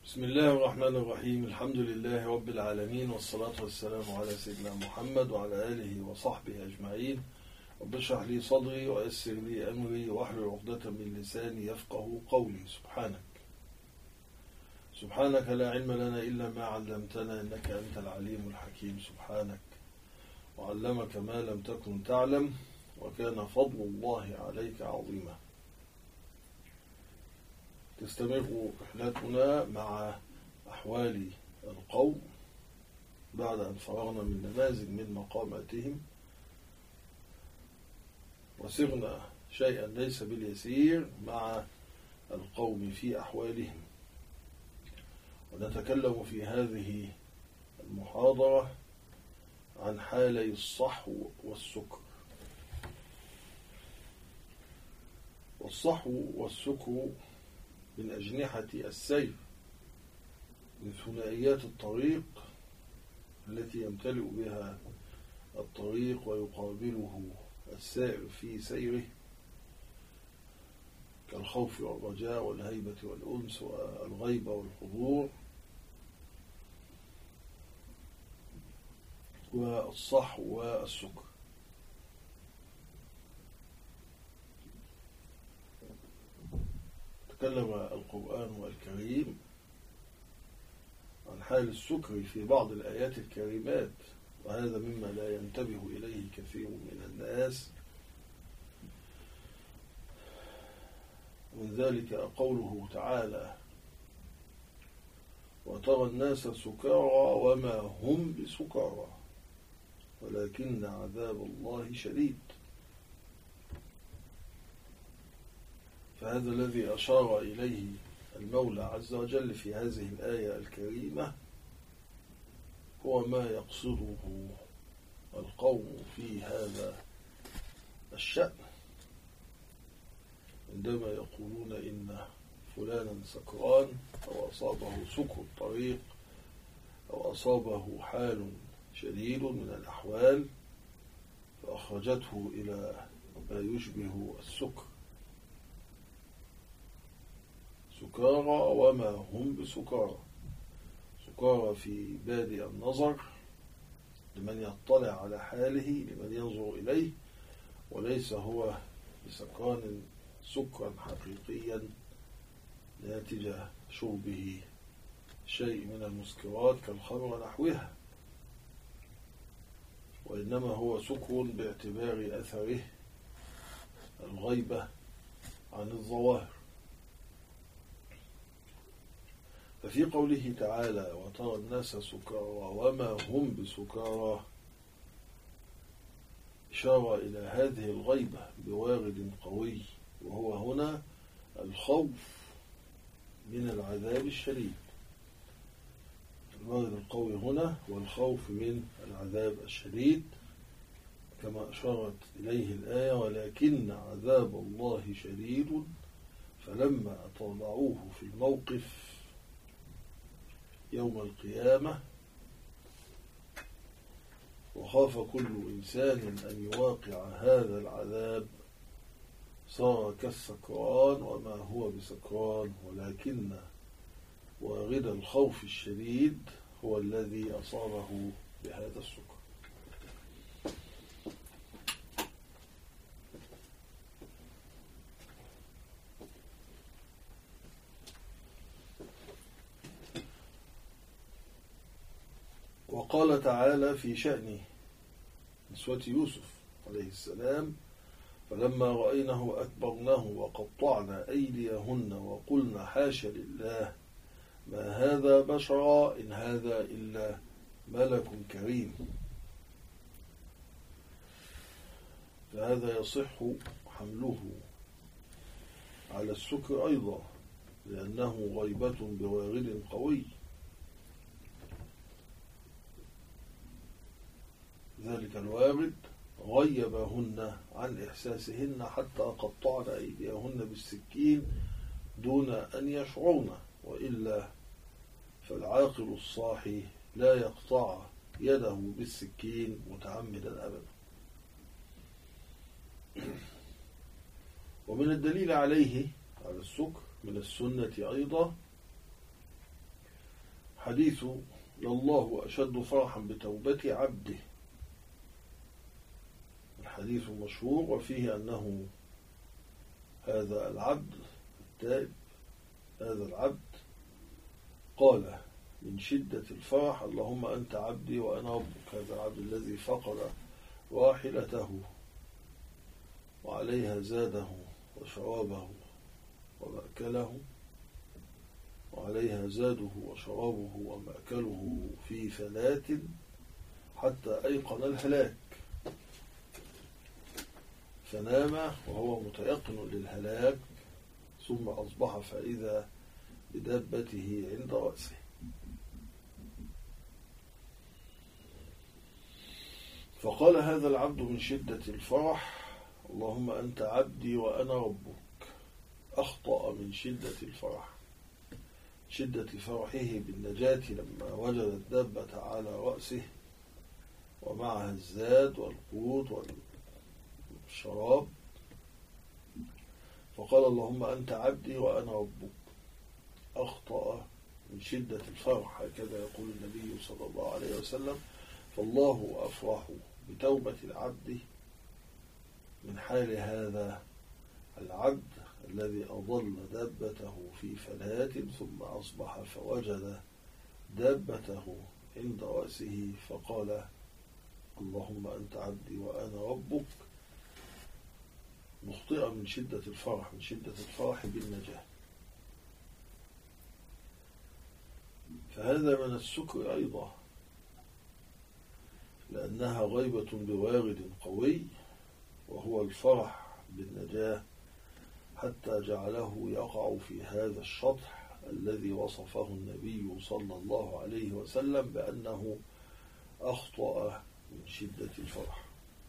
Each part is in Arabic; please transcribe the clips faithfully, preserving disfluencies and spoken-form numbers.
بسم الله الرحمن الرحيم. الحمد لله رب العالمين، والصلاة والسلام على سيدنا محمد وعلى آله وصحبه أجمعين. رب اشرح لي صدري ويسر لي أمري واحلل عقدة من لساني يفقه قولي. سبحانك سبحانك لا علم لنا إلا ما علمتنا إنك أنت العليم الحكيم. سبحانك وعلمك ما لم تكن تعلم، وكان فضل الله عليك عظيما. تستمر رحلتنا مع أحوال القوم بعد أن فرغنا من نماذج من مقاماتهم، وسرنا شيئا ليس باليسير مع القوم في أحوالهم. ونتكلم في هذه المحاضرة عن حالي الصحو والسكر. والصحو والسكر من أجنحة السير، من ثنائيات الطريق التي يمتلئ بها الطريق ويقابله السائر في سيره، كالخوف والرجاء والهيبة والأنس والغيبة والحضور. والصحو والسكر تكلم القرآن الكريم عن حال السكر في بعض الآيات الكريمات، وهذا مما لا ينتبه إليه كثير من الناس. من ذلك قوله تعالى: وترى الناس سكارى وما هم بسكارى ولكن عذاب الله شديد. فهذا الذي أشار إليه المولى عز وجل في هذه الآية الكريمة هو ما يقصده القوم في هذا الشأن، عندما يقولون إن فلانا سكران أو أصابه سكر الطريق أو أصابه حال شديد من الأحوال فأخرجته إلى ما يشبه السكر. سكارى وما هم بسكارى، سكارى في بادئ النظر لمن يطلع على حاله، لمن ينظر إليه، وليس هو بسكران سكرا حقيقيا ناتج شربه شيء من المسكرات كالخمر ونحوها، وإنما هو سكر باعتبار أثره الغيبة عن الظواهر. ففي قوله تعالى: وترى الناس سكارى وما هم بسكارى، إشارة إلى هذه الغيبة بوارد قوي، وهو هنا الخوف من العذاب الشديد. الوارد القوي هنا هو الخوف من العذاب الشديد، كما أشارت إليه الآية: ولكن عذاب الله شديد. فلما طلعوه في الموقف يوم القيامة وخاف كل إنسان أن يواقع هذا العذاب صار كالسكران وما هو بسكران، ولكن وارد الخوف الشديد هو الذي أصابه بهذا السكر. وقال تعالى في شأن نسوة يوسف عليه السلام: فلما رأينه أكبرنه وقطعنا أيديهن وقلنا حاش لله ما هذا بشرا إن هذا إلا ملك كريم. فهذا يصح حمله على السكر أيضا، لأنه غيبة بوارد قوي. ذلك الوارد غيبهن عن إحساسهن حتى قطعن أيديهن بالسكين دون أن يشعرن، وإلا فالعاقل الصاحي لا يقطع يده بالسكين متعمدا أبدا. ومن الدليل عليه على السكر من السنة أيضا حديث لله أشد فرحا بتوبة عبده، الحديث مشهور، وفيه أنه هذا العبد التائب، هذا العبد قال من شدة الفرح اللهم أنت عبدي وأنا ربك، هذا العبد الذي فقد راحلته وعليها زاده وشرابه ومأكله، وعليها زاده وشرابه ومأكله في فلات حتى أيقن الهلاك، فنام وهو متيقن للهلاك، ثم أصبح فإذا بدابته عند رأسه. فقال هذا العبد من شدة الفرح اللهم أنت عبدي وأنا ربك، أخطأ من شدة الفرح، شدة فرحه بالنجاة لما وجد الدابة على رأسه ومعها الزاد والقوت والشراب، فقال اللهم أنت عبدي وأنا ربك، أخطأ من شدة الفرح، هكذا يقول النبي صلى الله عليه وسلم. فالله أفرح بتوبة العبد من حال هذا العبد الذي أضل دابته في فلات ثم أصبح فوجد دابته عند رأسه فقال اللهم أنت عبدي وأنا ربك، مخطئا من شدة الفرح، من شدة الفرح بالنجاة. فهذا من السكر أيضا، لأنها غيبة بوارد قوي وهو الفرح بالنجاة، حتى جعله يقع في هذا الشطح الذي وصفه النبي صلى الله عليه وسلم بأنه أخطأ من شدة الفرح.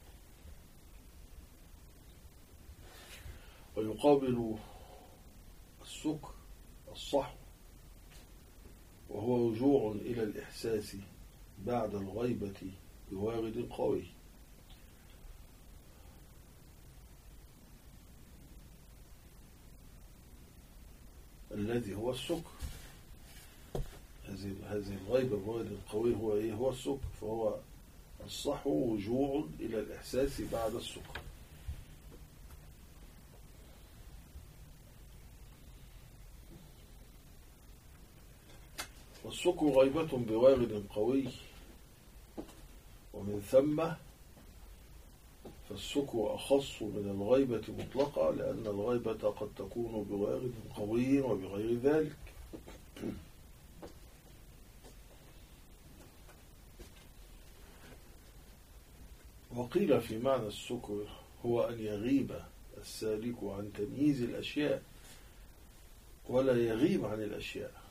ويقابل السكر الصحو، وهو رجوع إلى الإحساس بعد الغيبة بوارد قوي، الذي هو السكر. هذه الغيبة بوارد قوي هو إيه؟ هو السكر. فهو الصحو رجوع إلى الإحساس بعد السكر. والسكر غيبة بوارد قوي، ومن ثم فالسكر أخص من الغيبة مطلقة، لأن الغيبة قد تكون بوارد قوي وبغير ذلك. وقيل في معنى السكر هو أن يغيب السالك عن تمييز الأشياء ولا يغيب عن الأشياء،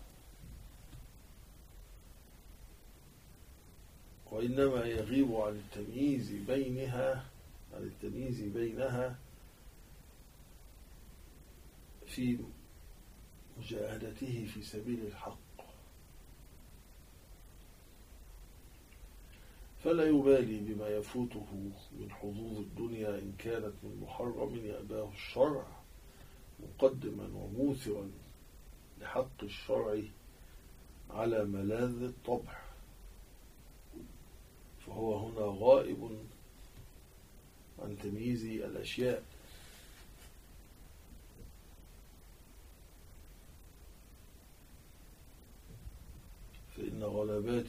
وإنما يغيب عن التمييز بينها عن التمييز بينها في مجاهدته في سبيل الحق، فلا يبالي بما يفوته من حظوظ الدنيا إن كانت من محرم يأباه الشرع، مقدما وموثرا لحق الشرع على ملاذ الطبع، فهو هنا غائب عن تمييز الأشياء. فإن غلبات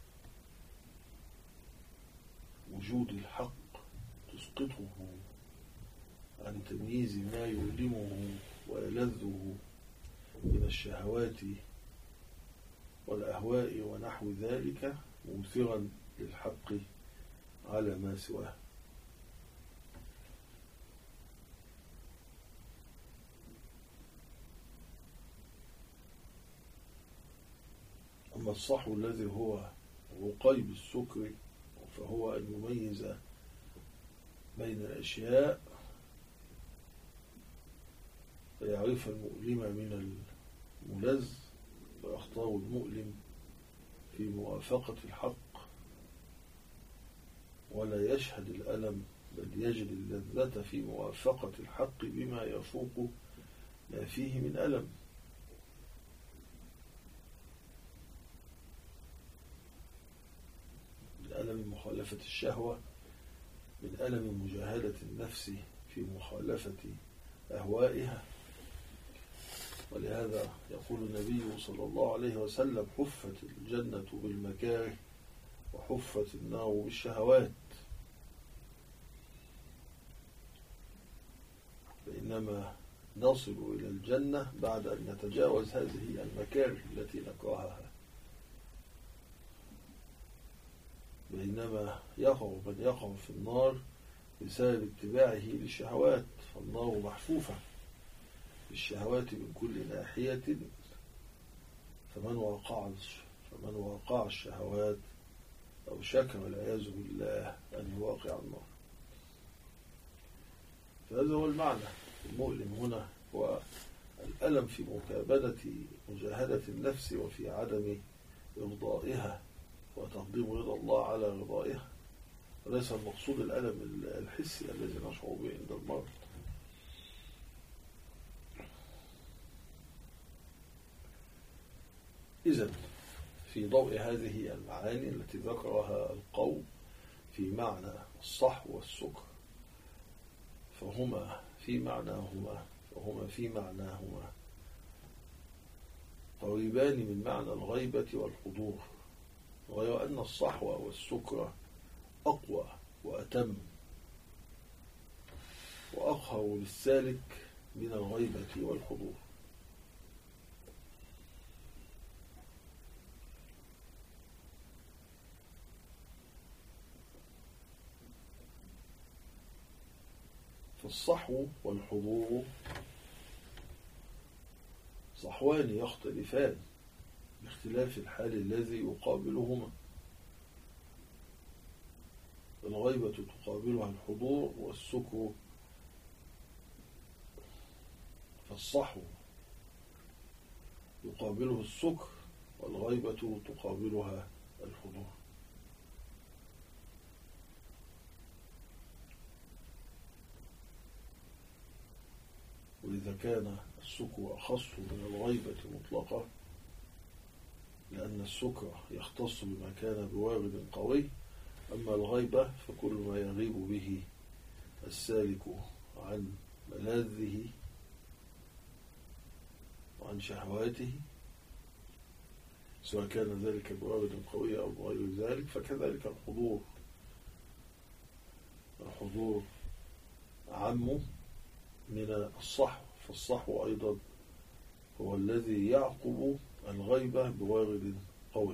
وجود الحق تسقطه عن تمييز ما يؤلمه ويلذه من الشهوات والأهواء ونحو ذلك، موثرا للحق على ما سواه. أما الصحو الذي هو رقيب السكر فهو أن يميز بين الأشياء فيعرف المؤلم من الملذ ويختار المؤلم في موافقة الحق، ولا يشهد الألم بل يجد اللذة في موافقة الحق بما يفوق ما فيه من ألم. مخالفة الشهوة من ألم مجاهدة النفس في مخالفة أهوائها. ولهذا يقول النبي صلى الله عليه وسلم: حفت الجنة بالمكاره وحفت النار بالشهوات. فإنما نصل إلى الجنة بعد أن نتجاوز هذه المكاره التي نكرهها، بينما يقع من يقع في النار بسبب اتباعه للشهوات، فالنار محفوفة بالشهوات من كل ناحية، فمن وقع فمن وقع الشهوات أو شك والعياذ بالله أن يواقع النار. فهذا هو المعنى المؤلم هنا، هو الألم في مكابدة مجاهدة النفس وفي عدم إرضائها وتقديم رضا الله على رضائها، وليس المقصود الألم الحسي الذي نشعر به عند المرض. إذن في ضوء هذه المعاني التي ذكرها القوم في معنى الصحو والسكر، فهما في معناهما فهما في معناهما قريبان من معنى الغيبة والحضور، غير أن الصحو والسكر أقوى وأتم وأقهر للسالك من الغيبة والحضور. فالصحو والحضور صحوان يختلفان باختلاف الحال الذي يقابلهما. الغيبة تقابلها الحضور، والسكر فالصحو يقابله السكر، والغيبة تقابلها الحضور. ولذا كان السكر أخص من الغيبة مطلقة، لأن السكر يختص بما كان بوارد قوي، أما الغيبة فكل ما يغيب به السالك عن ملاذه وعن شهواته، سواء كان ذلك بوارد قوي أو بغير ذلك، فكذلك الحضور. الحضور عم من الصحو، فالصحو أيضا هو الذي يعقب الغيبة بوارد قوي.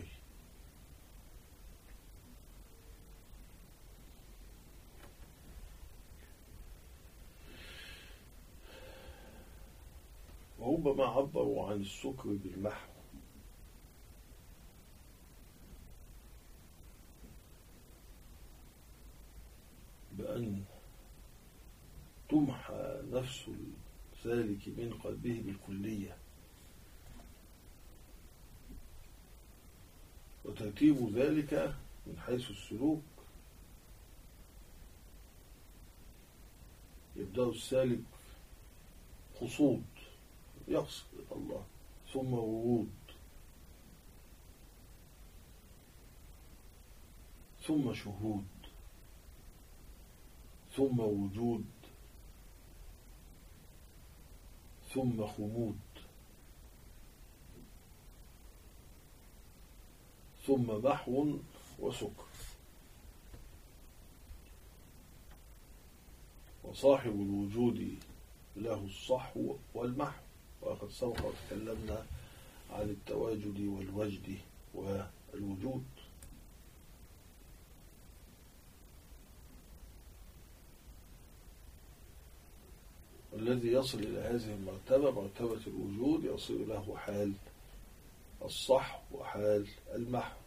وربما عبروا عن السكر بالمحو، بأن تمحى نفس السالك من قلبه بالكلية، وترتيب ذلك من حيث السلوك. يبدأ السالك قصود يقصد الله، ثم ورود، ثم شهود، ثم وجود، ثم خمود، ثم محو وسكر. وصاحب الوجود له الصحو والمحو، وقد سبق وتكلمنا عن التواجد والوجد والوجود. والذي يصل إلى هذه المرتبة، مرتبة الوجود، يصل له حال الصحو وحال المحو.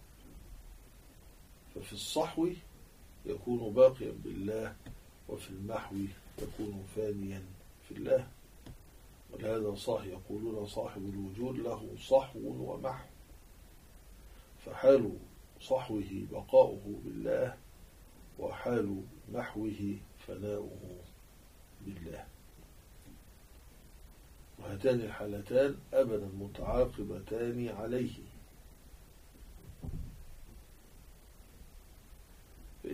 ففي الصحو يكون باقيا بالله، وفي المحو يكون فانيا في الله. ولهذا صح يقولون صاحب الوجود له صحو ومحو، فحال صحوه بقاؤه بالله، وحال محوه فناؤه بالله. وهاتان الحالتان أبدا متعاقبتان عليه،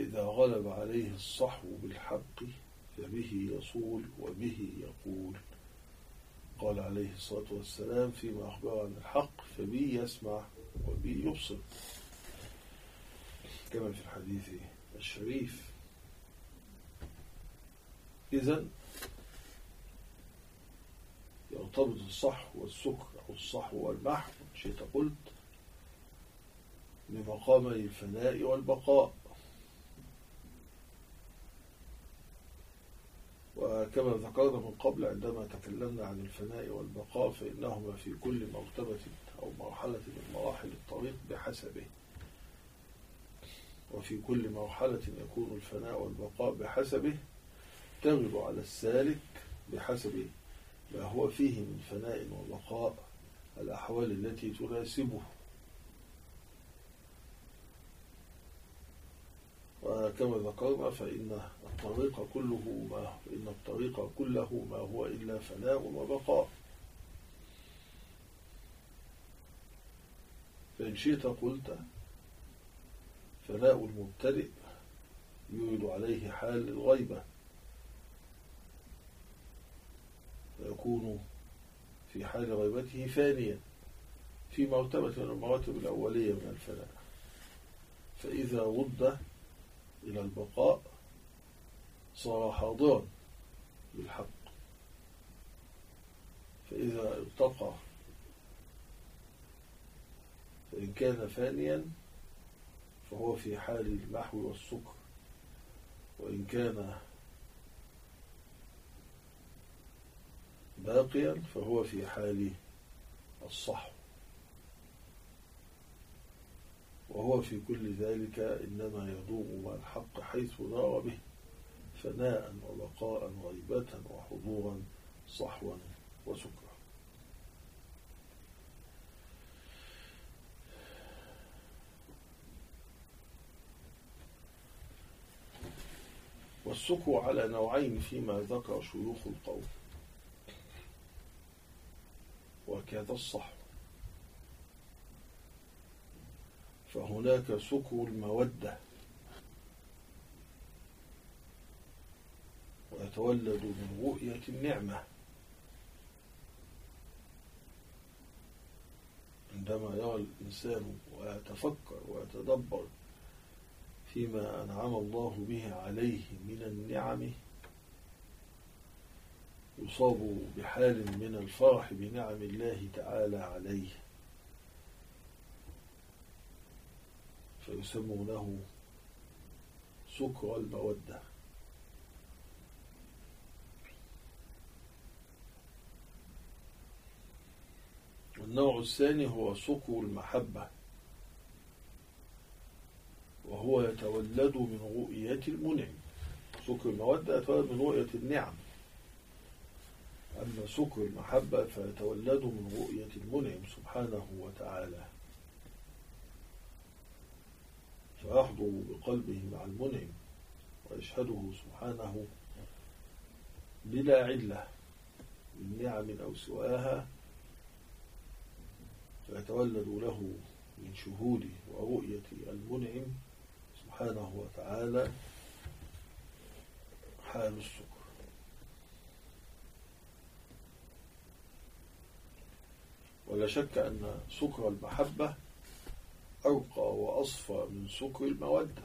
فإذا غلب عليه الصحو بالحق فبه يصول وبه يقول. قال عليه الصلاة والسلام فيما أخبر عن الحق فبه يسمع وبه يبصر، كما في الحديث الشريف. إذن يرتبط الصحو والسكر أو الصحو والمحو شيء قلت بمقامي الفناء والبقاء. وكما ذكرنا من قبل عندما تكلمنا عن الفناء والبقاء فإنهما في كل مرتبة أو مرحلة من مراحل الطريق بحسبه، وفي كل مرحلة يكون الفناء والبقاء بحسبه، تغلب على السالك بحسب ما هو فيه من فناء وبقاء الأحوال التي تناسبه. وكما ذكرنا فإن الطريق كله ما إن الطريق كله ما هو إلا فناء وبقاء. فإن شئت قلت فناء المبتدئ يورد عليه حال الغيبة، فيكون في حال غيبته فانيا في مرتبة من المراتب الأولية من الفناء، فإذا رد إلى البقاء صار حاضرا بالحق، فإذا ارتقى فإن كان فانيا فهو في حال المحو والسكر، وإن كان باقيا فهو في حال الصحو. وهو في كل ذلك إنما يدور مع الحق حيث دار به، فناء وبقاء غيبة وحضورا صحوا وسكرا. والسكر على نوعين فيما ذكر شيوخ القوم، وكذا الصحو. فهناك سكر المودة ويتولد من رؤية النعمة، عندما يرى الإنسان ويتفكر ويتدبر فيما أنعم الله به عليه من النعم يصاب بحال من الفرح بنعم الله تعالى عليه، فيسمونه سكر المودة. والنوع الثاني هو سكر المحبة، وهو يتولد من رؤية المنعم. سكر المودة يتولد من رؤية النعم، أما سكر المحبة فيتولد من رؤية المنعم سبحانه وتعالى، فيحضر بقلبه مع المنعم ويشهده سبحانه بلا علة من نعم أو سواها، فيتولد له من شهود ورؤية المنعم سبحانه وتعالى حال السكر. ولا شك أن سكر المحبة أرقى وأصفى من سكر المودة،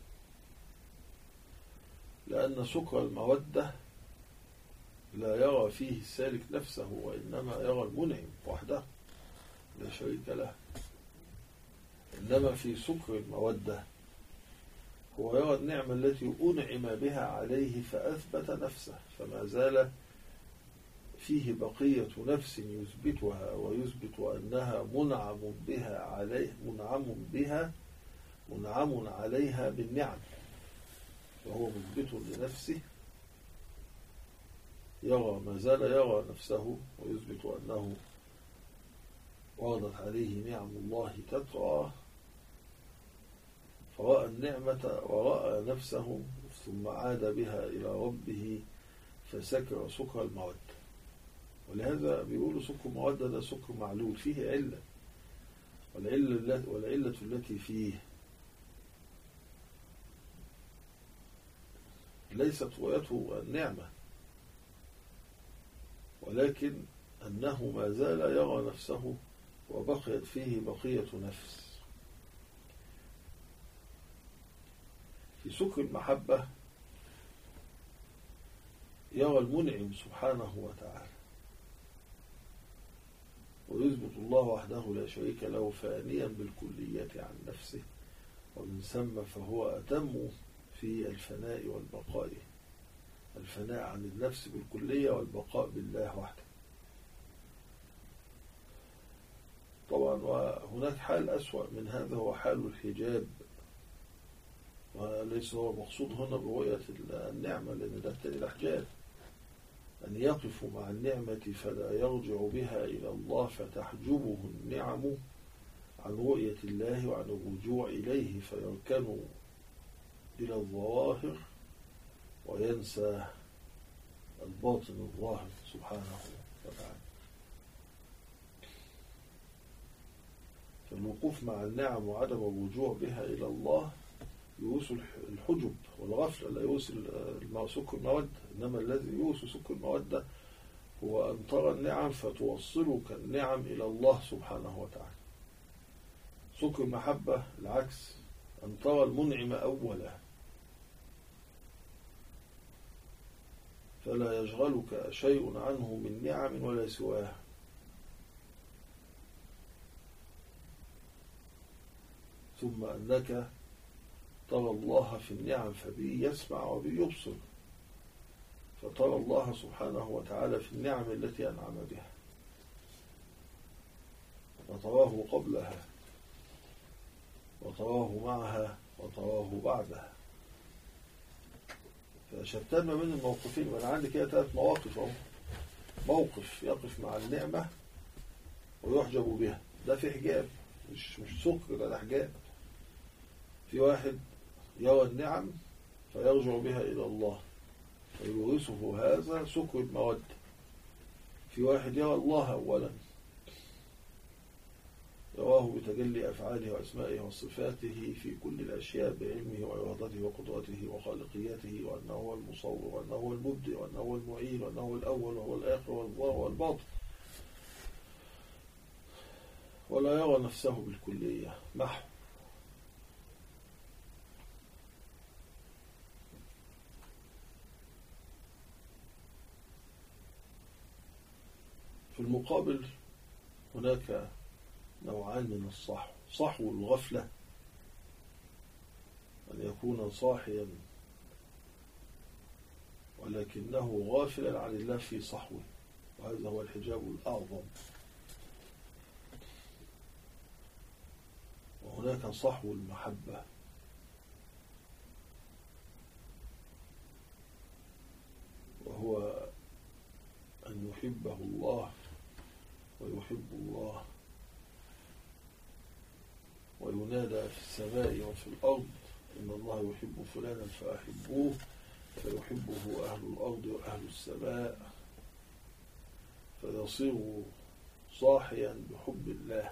لأن سكر المودة لا يرى فيه السالك نفسه، وإنما يرى المنعم وحده لا شريك له. إنما في سكر المودة هو يرى النعمة التي أنعم بها عليه فأثبت نفسه، فما زال فيه بقية نفس يثبتها ويثبت أنها منعم بها عليه منعم بها منعم عليها بالنعم، فهو مثبت لنفسه، يرى ما زال يرى نفسه ويثبت أنه وردت عليه نعم الله تترى، فرأى النعمة ورأى نفسه ثم عاد بها إلى ربه فسكر سكر المودة. ولهذا بيقولوا سكر مودة ده سكر معلول فيه علة، والعلة, والعلة التي فيه ليست رؤيته النعمة، ولكن أنه ما زال يرى نفسه وبقيت فيه بقية نفس. في سكر المحبة يرى المنعم سبحانه وتعالى، ويثبت الله وحده لا شريك له فانيا بالكلية عن نفسه، ومن ثم فهو أتم في الفناء والبقاء، الفناء عن النفس بالكلية والبقاء بالله وحده. طبعا وهناك حال أسوأ من هذا، هو حال الحجاب، وليس هو مقصود هنا برؤية النعمة، لأن ده التالي الأحجاب، أن يقف مع النعمة فلا يرجع بها إلى الله فتحجبه النعم عن رؤية الله وعن الرجوع إليه، فيركن إلى الظواهر وينسى الباطن الظاهر سبحانه وتعالى. فالوقوف مع النعم وعدم الرجوع بها إلى الله يورث الحجب والغفلة، لا يورث سكر المودة، إنما الذي يورث سكر المودة هو أن ترى النعم فتوصلك النعم إلى الله سبحانه وتعالى. سكر المحبة العكس، أن ترى المنعم أولا فلا يشغلك شيء عنه من نعم ولا سواه، ثم أنك ترى الله في النعم فبه يسمع وبه يبصر، فترى الله سبحانه وتعالى في النعم التي أنعم بها، وتراه قبلها وتراه معها وتراه بعدها. فشتان ما بين الموقفين، وأنا عندي كده ثلاث مواقف أهو. موقف يقف مع النعمة ويحجب بها، ده في حجاب، مش مش سكر، ده ده حجاب. في واحد يرى النعم فيرجع بها إلى الله فيورثه هذا سكر المودة. في واحد يرى الله أولا، يراه بتجلي أفعاله وأسمائه وصفاته في كل الأشياء بعلمه وإرادته وقدرته وخالقيته، وأنه هو المصور وأنه هو المبدئ وأنه هو المعين وأنه هو الأول وهو الآخر والظاهر والباطن، ولا يرى نفسه بالكلية محو. في المقابل هناك نوعان من الصحو: صحو الغفلة، أن يكون صاحيا ولكنه غافلا عن الله في صحوه، وهذا هو الحجاب الأعظم. وهناك صحو المحبة، وهو أن يحبه الله ويحب الله، وينادى في السماء وفي الأرض إن الله يحب فلانا فأحبوه، فيحبه أهل الأرض وأهل السماء، فيصير صاحيا بحب الله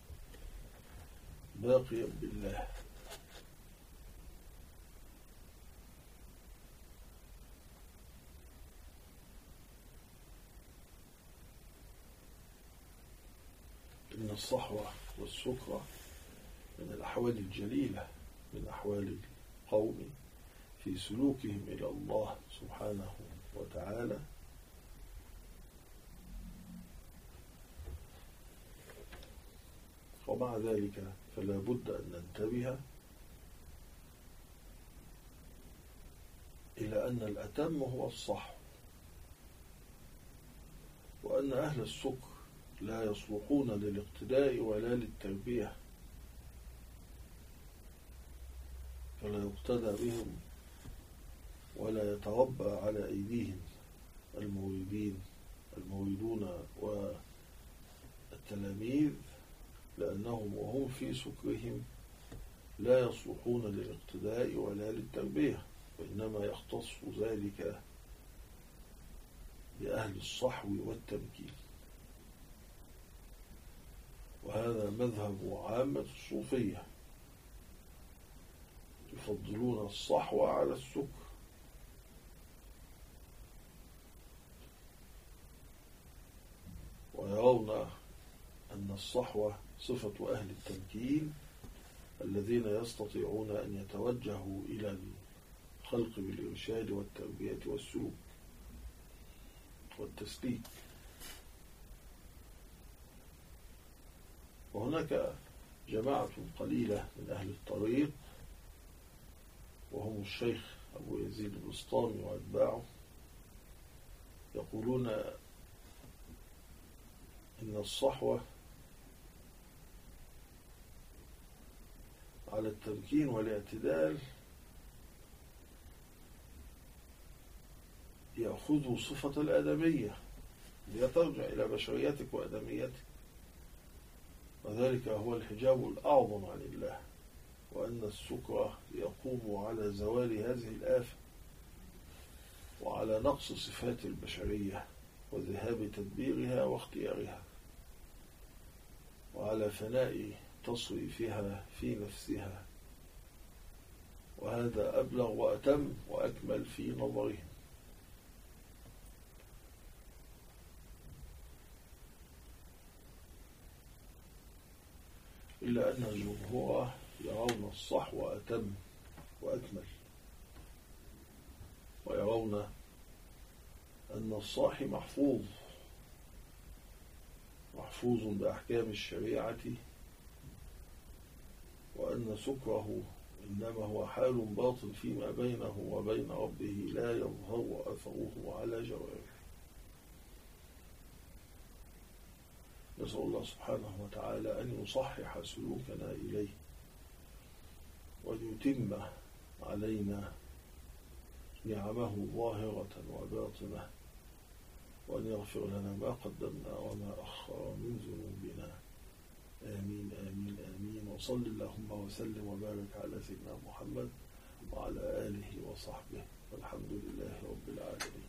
باقيا بالله. إن الصحوة والسكرة من الأحوال الجليلة من أحوال القوم في سلوكهم إلى الله سبحانه وتعالى، ومع ذلك فلا بد أن ننتبه إلى أن الأتم هو الصحو، وأن أهل السكر لا يصلحون للاقتداء ولا للتربية، فلا يقتدى بهم ولا يتربى على أيديهم المريدين المريدون والتلاميذ، لأنهم وهم في سكرهم لا يصلحون للاقتداء ولا للتربية، وإنما يختص ذلك بأهل الصحو والتمكين. وهذا مذهب عامة الصوفية، يفضلون الصحو على السكر، الصحوة صفة أهل التمكين الذين يستطيعون أن يتوجهوا إلى الخلق بالإرشاد والتربية والسلوك والتسليك. وهناك جماعة قليلة من أهل الطريق وهم الشيخ أبو يزيد البسطامي وأتباعه يقولون إن الصحوة على التمكين والاعتدال يأخذوا صفة الآدمية ليترجع إلى بشريتك وآدميتك، وذلك هو الحجاب الأعظم عن الله، وأن السكر يقوم على زوال هذه الآفة وعلى نقص صفات البشرية وذهاب تدبيرها واختيارها وعلى فناء تصريفها في نفسها، وهذا أبلغ وأتم وأكمل في نظرهم. إلا أن الجمهور يرون الصحوة أتم وأكمل، ويرون أن الصاحي محفوظ محفوظ بأحكام الشريعة، وأن سكره إنما هو حال باطن فيما بينه وبين ربه لا يظهر أثره على جواره. نسأل الله سبحانه وتعالى أن يصحح سلوكنا إليه وأن يتم علينا نعمه ظاهرة وباطنة، وأن يغفر لنا ما قدمنا وما أخر من ذنوبنا. آمين آمين آمين. وصل اللهم وسلم وبارك على سيدنا محمد وعلى آله وصحبه، والحمد لله رب العالمين.